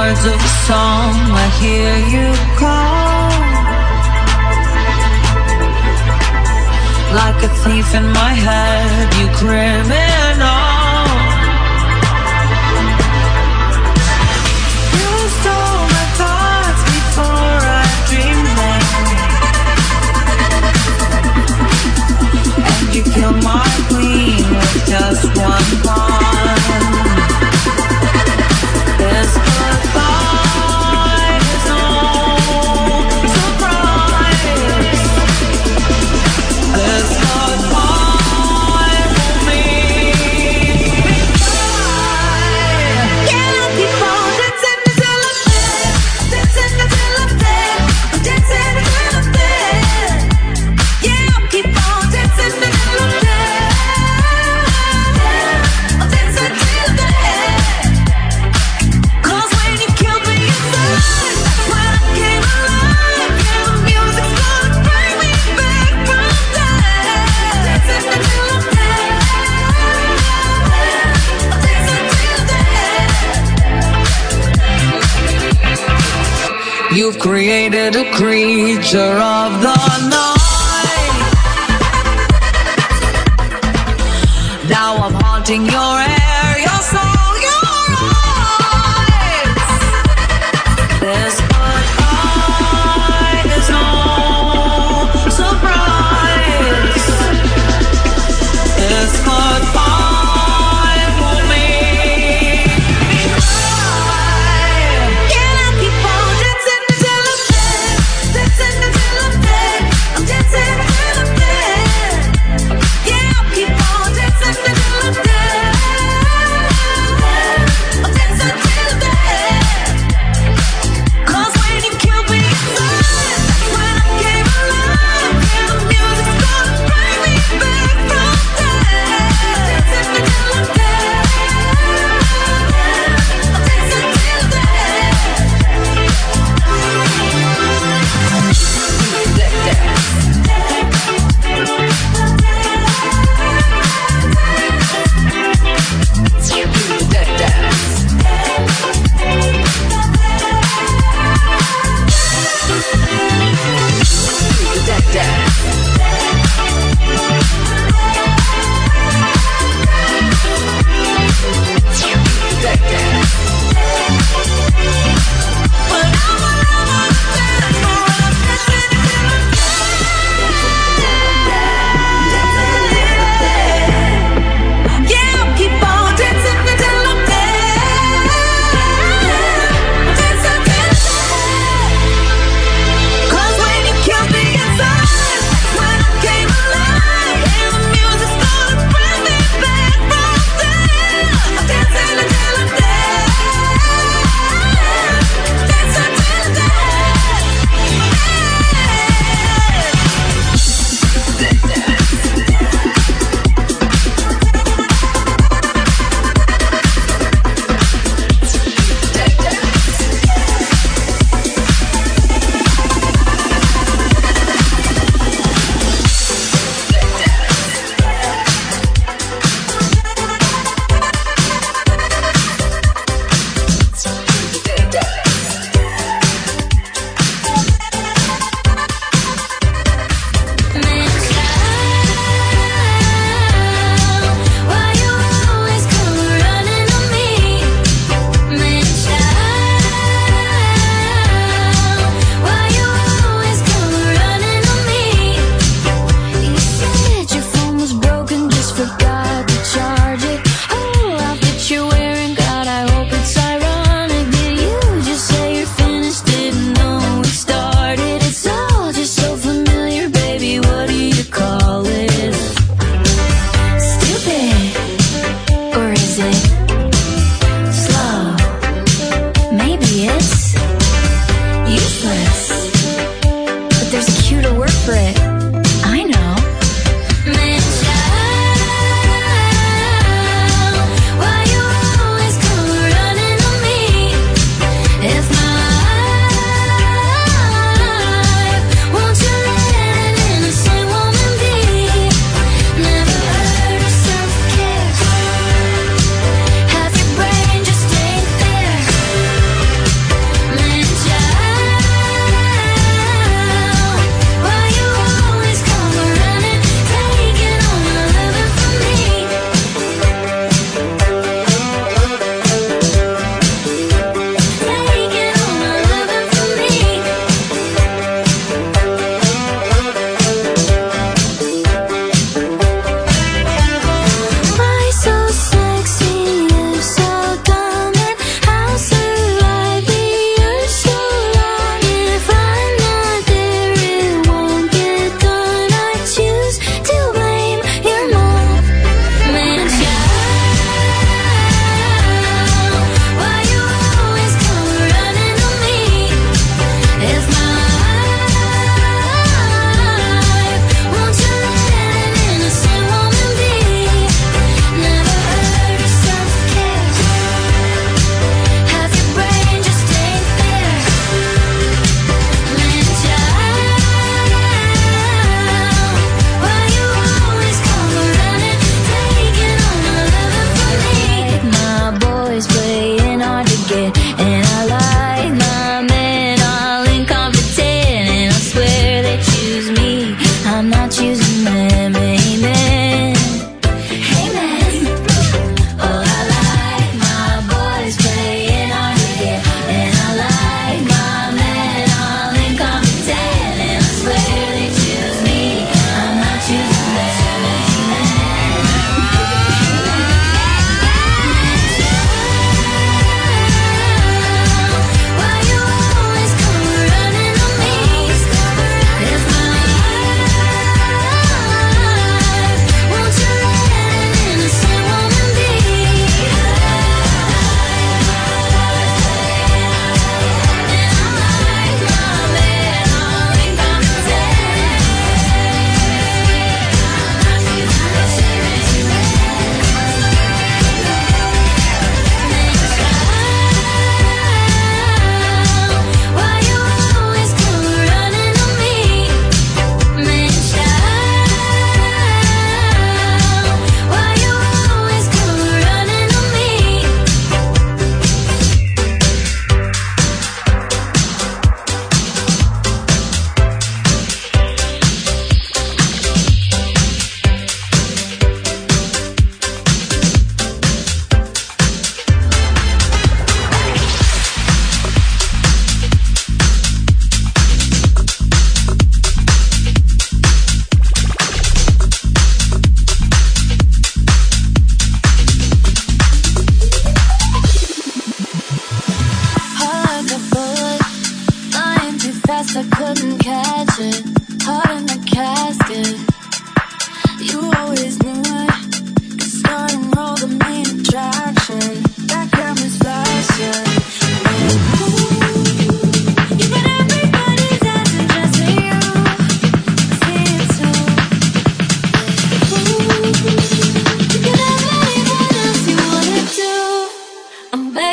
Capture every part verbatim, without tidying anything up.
words of a song, I hear you call. Like a thief in my head, you criminal. You stole my thoughts before I dreamed them, and you killed my queen with just one pawn. This goodbye is no surprise. This goodbye will make me cry. Yeah, I'll keep on dancing until I'm dead, dancing until I'm dead, dancing until I'm dead. Yeah, I'll keep on dancing until I'm dead. I'll dance until I'm dead. You've created a creature of the night. Now I'm haunting your air, your soul, your eyes. This goodbye is no surprise. This goodbye will make me cry. Can I keep on dancing until I'm dead, dancing until I'm dead, I'm dancing until I'm dead. Yeah, I'll keep on dancing until I'm dead.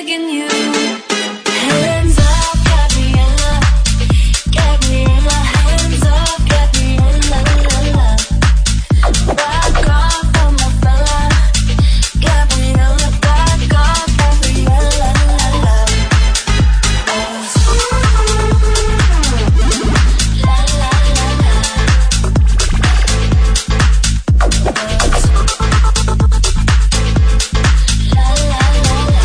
begging you. Hands up, Gabriella, Gabriella, hands up, Gabriella, la la. Back off from my fella, Gabriella, back off, Gabriella, la la. La la la la. La la la la.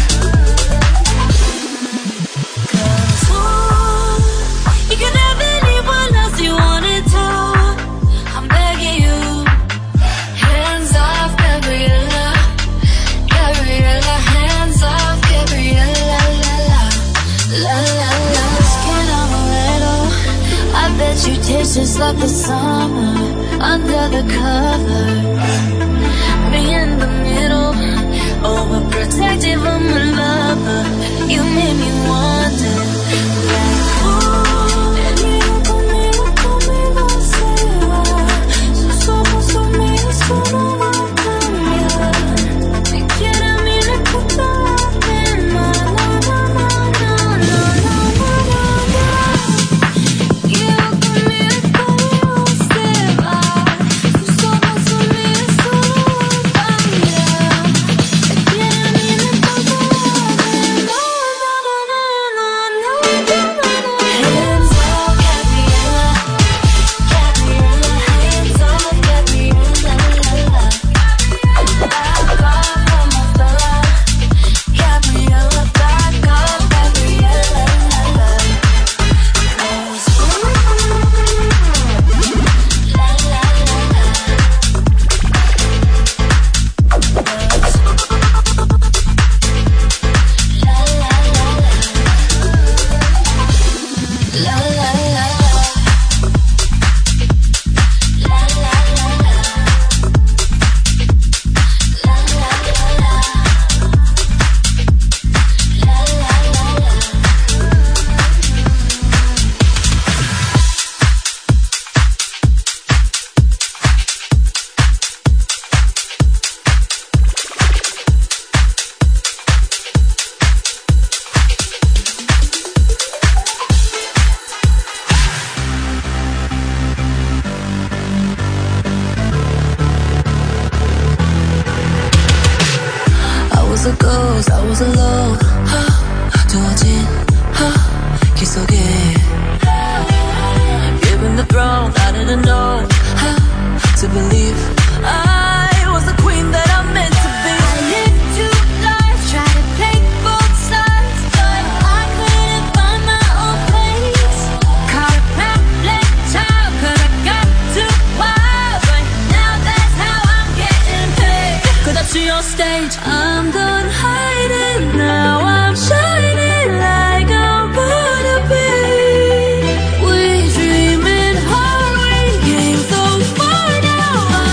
Cause ooh, you can have anyone else you wanted to. I'm begging you. Hands off, Gabriella, Gabriella, hands off, Gabriella, la la, la la la. Skin on a little, I bet you taste just like the summer under the covers. Me in the middle, overprotective of my lover. You made me wonder, like, ooh, miracle, miracle, miracle, será. Si somos amigos, solo va a cambiar. Si quieres mi respuesta, pena. No, no, no, no, no, no, no, no. Quiero que mi despacio se va. Si somos amigos, solo va a cambiar. Si quieres mi respuesta, pena. No, no, no, no, no, no, no, no. Hands up, Gabriella, Gabriella, hands up, Gabriella, la la. Back off from my fella, Gabriella, back off, Gabriella, la la. Cause ooh, la la la la. Cause la la la la. La la la la. La la la la. La la la la. La la la la. I was a ghost, I was alone. 두어진 길 속에 given the throne, I didn't know how to believe I was the queen that I'm meant to be. I lived two lives, tried to take both sides, but I couldn't find my own place. Caught a backlit child, 'cause I got too wild, but now that's how I'm getting paid. Cause up to your stage, I'm done hiding, now I'm shining like I'm born to be. We dreaming hard, we came so far, now I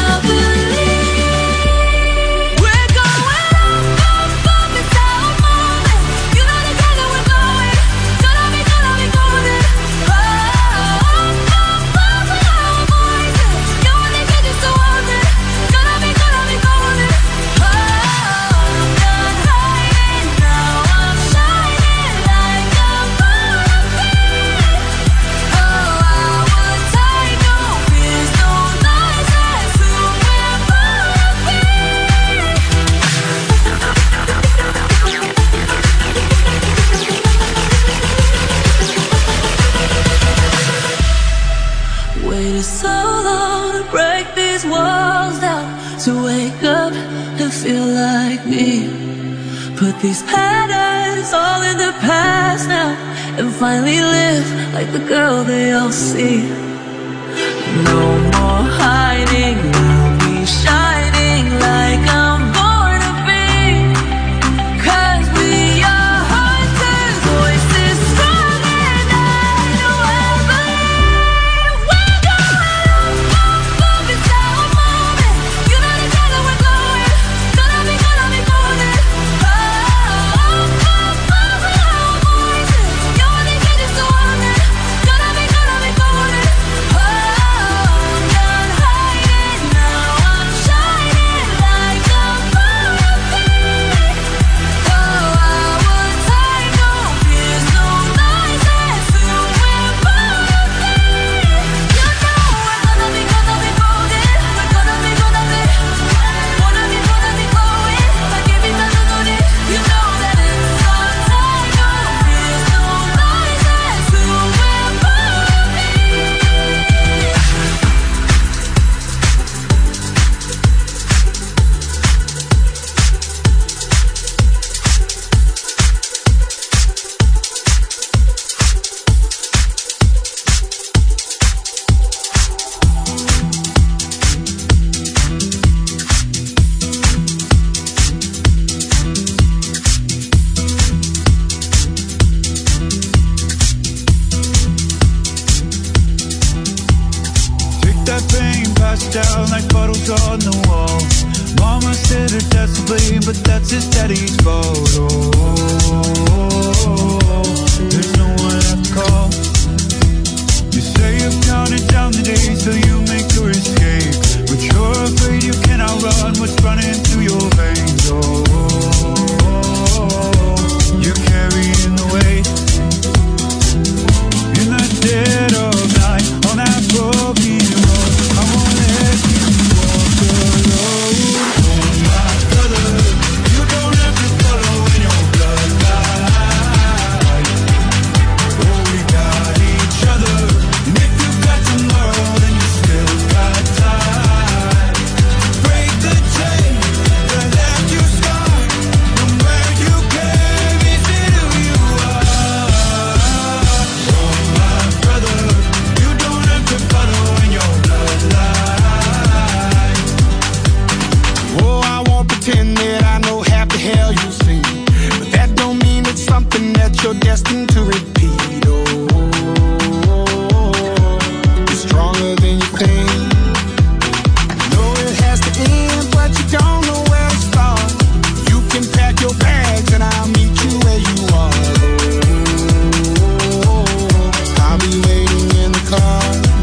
believe we're going up, up, up, it's our moment. You know the time that we're going, gonna be, gonna be golden. Oh, up, up, up, with our voices. You only get just to hold it, gonna be, gonna be golden. Oh, I'm done hiding, now I'm shining like I'm born to be. Oh, I would take no fears, no lies, that's who we're born to be. Waited so long to break these walls down, to wake up and feel like me. Put these patterns all in the past now, and finally live like the girl they all see. No more hiding, now we shining like I'm born to be. 'Cause we are hunters, voices strong, and I know I believe we're going up, up, up, it's our moment. You know the time that we're going, gonna be, gonna be golden. Oh, up, up, up, with our voices. You only get just to hold it, gonna be, gonna be golden. Oh, pictures on the wall. Mama said her dad's to blame, but that's his daddy's fault. Oh, there's no one left to call. You say you've counted down the days till you make your escape, but you're afraid you cannot run what's running through your veins. Oh, you're carrying the weight. In the dead of night, on that broken road, I won't let you walk alone. Oh my brother, you don't have to follow in your bloodline. Oh, we got each other, and if you got tomorrow, then you still got time. Break the chain that left you scarred from where you came into who you are. Oh my brother, you don't have to follow in your bloodline. Oh, I won't pretend that I know half the hell you see, but that don't mean it's something that you're destined to repeat. Oh, you're stronger than you think. Know it has to end, but you don't know where to start. You can pack your bags and I'll meet you where you are. Oh, I'll be waiting in the car.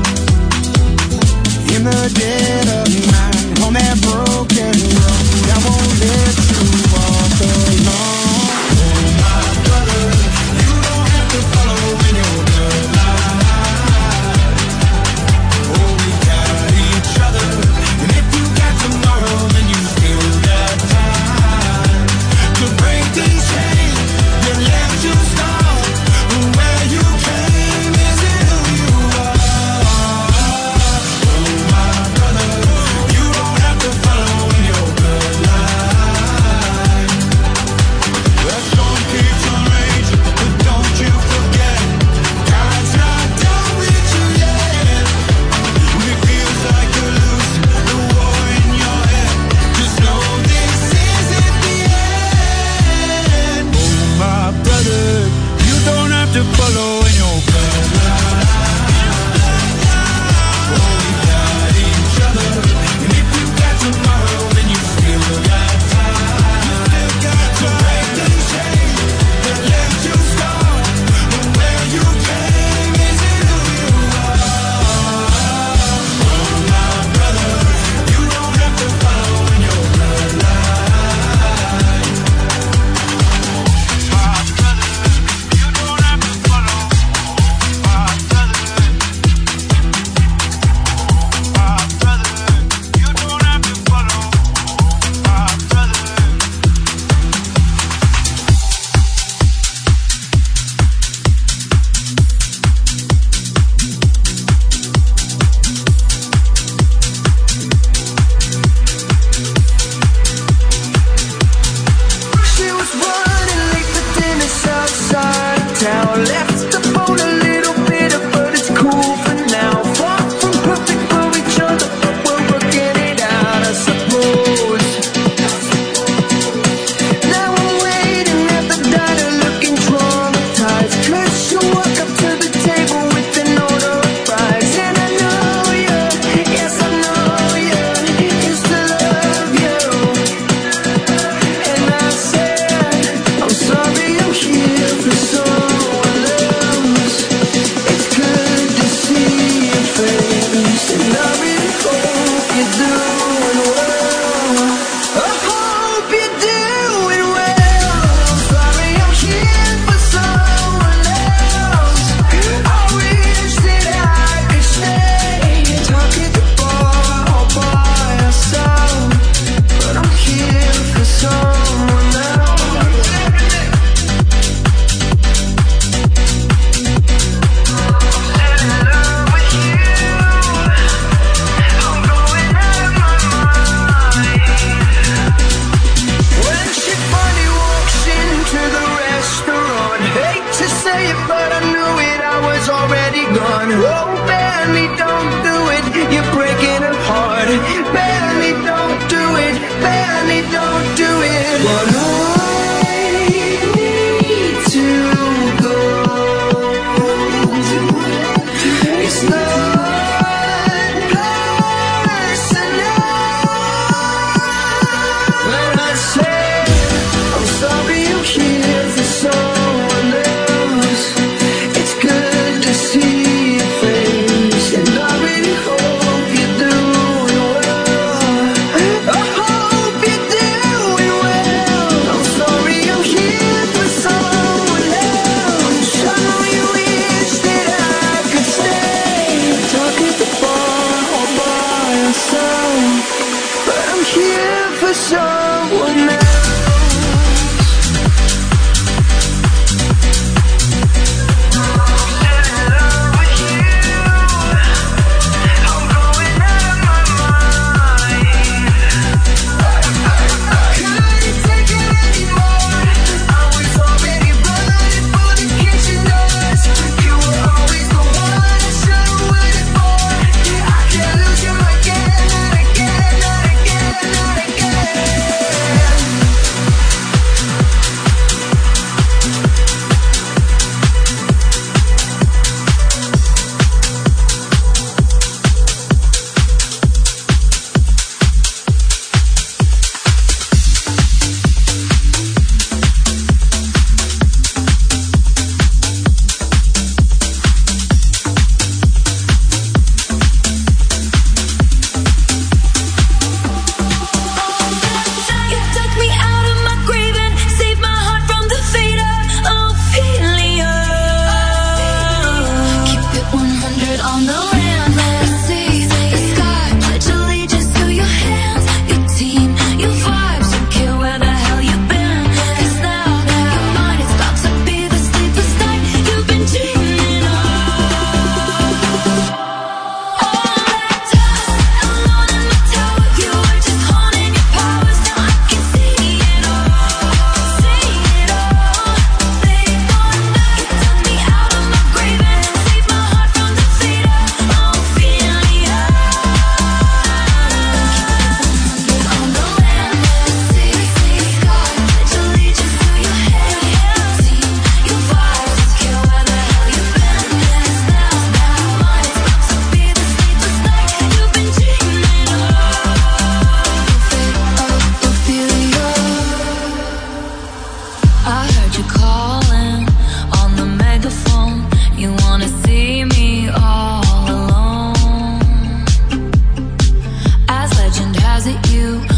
In the dead of night, on that broken road, I won't let you walk alone. Oh my brother, you don't have to follow in your bloodline. Oh, we got each other, and if you got tomorrow, then you still got time to break these chains that left you scarred. Where you came isn't who you are. Oh my brother, you don't have to follow in your bloodline. The storm keeps on raging, but don't you forget, God's not done with you yet. When it feels like you're losing the war in your head, just know this isn't the end. Oh my brother, you don't have to follow in your bloodline. Oh, we got each other, and if you got tomorrow, then you still got time. To break the chains that left you scarred, but where you came isn't who you are. Oh my brother, you don't have to follow in your bloodline. My brother, you don't have to follow. My brother, my brother, you don't have to follow. My brother. She was running late for dinner outside town. Left the phone a little bitter, but it's cool for now. Far from perfect for each other, but we're working it out, I suppose. Now I'm waiting at the diner, looking traumatized. 'Cause you walk up to the table with an order of fries, and I know you, yes I know you, used to love you. And I said, I'm sorry, I'm here for someone else. It's good to see your face, and I really hope you're doing well. I hope you're doing well. I'm sorry, I'm here for someone else. I wish that I could stay and talk at the bar all by yourself, but I'm here for someone else. In love with you, I'm going out of my mind. When she finally walks into the restaurant, hate to say it, but I knew it, I was already gone. Oh, Benny, don't do it, you're breaking her heart. Benny, don't do it, Benny, don't do it. But I need to go. It's not personal. I heard you calling on the megaphone. You wanna see me all alone. As legend has it, you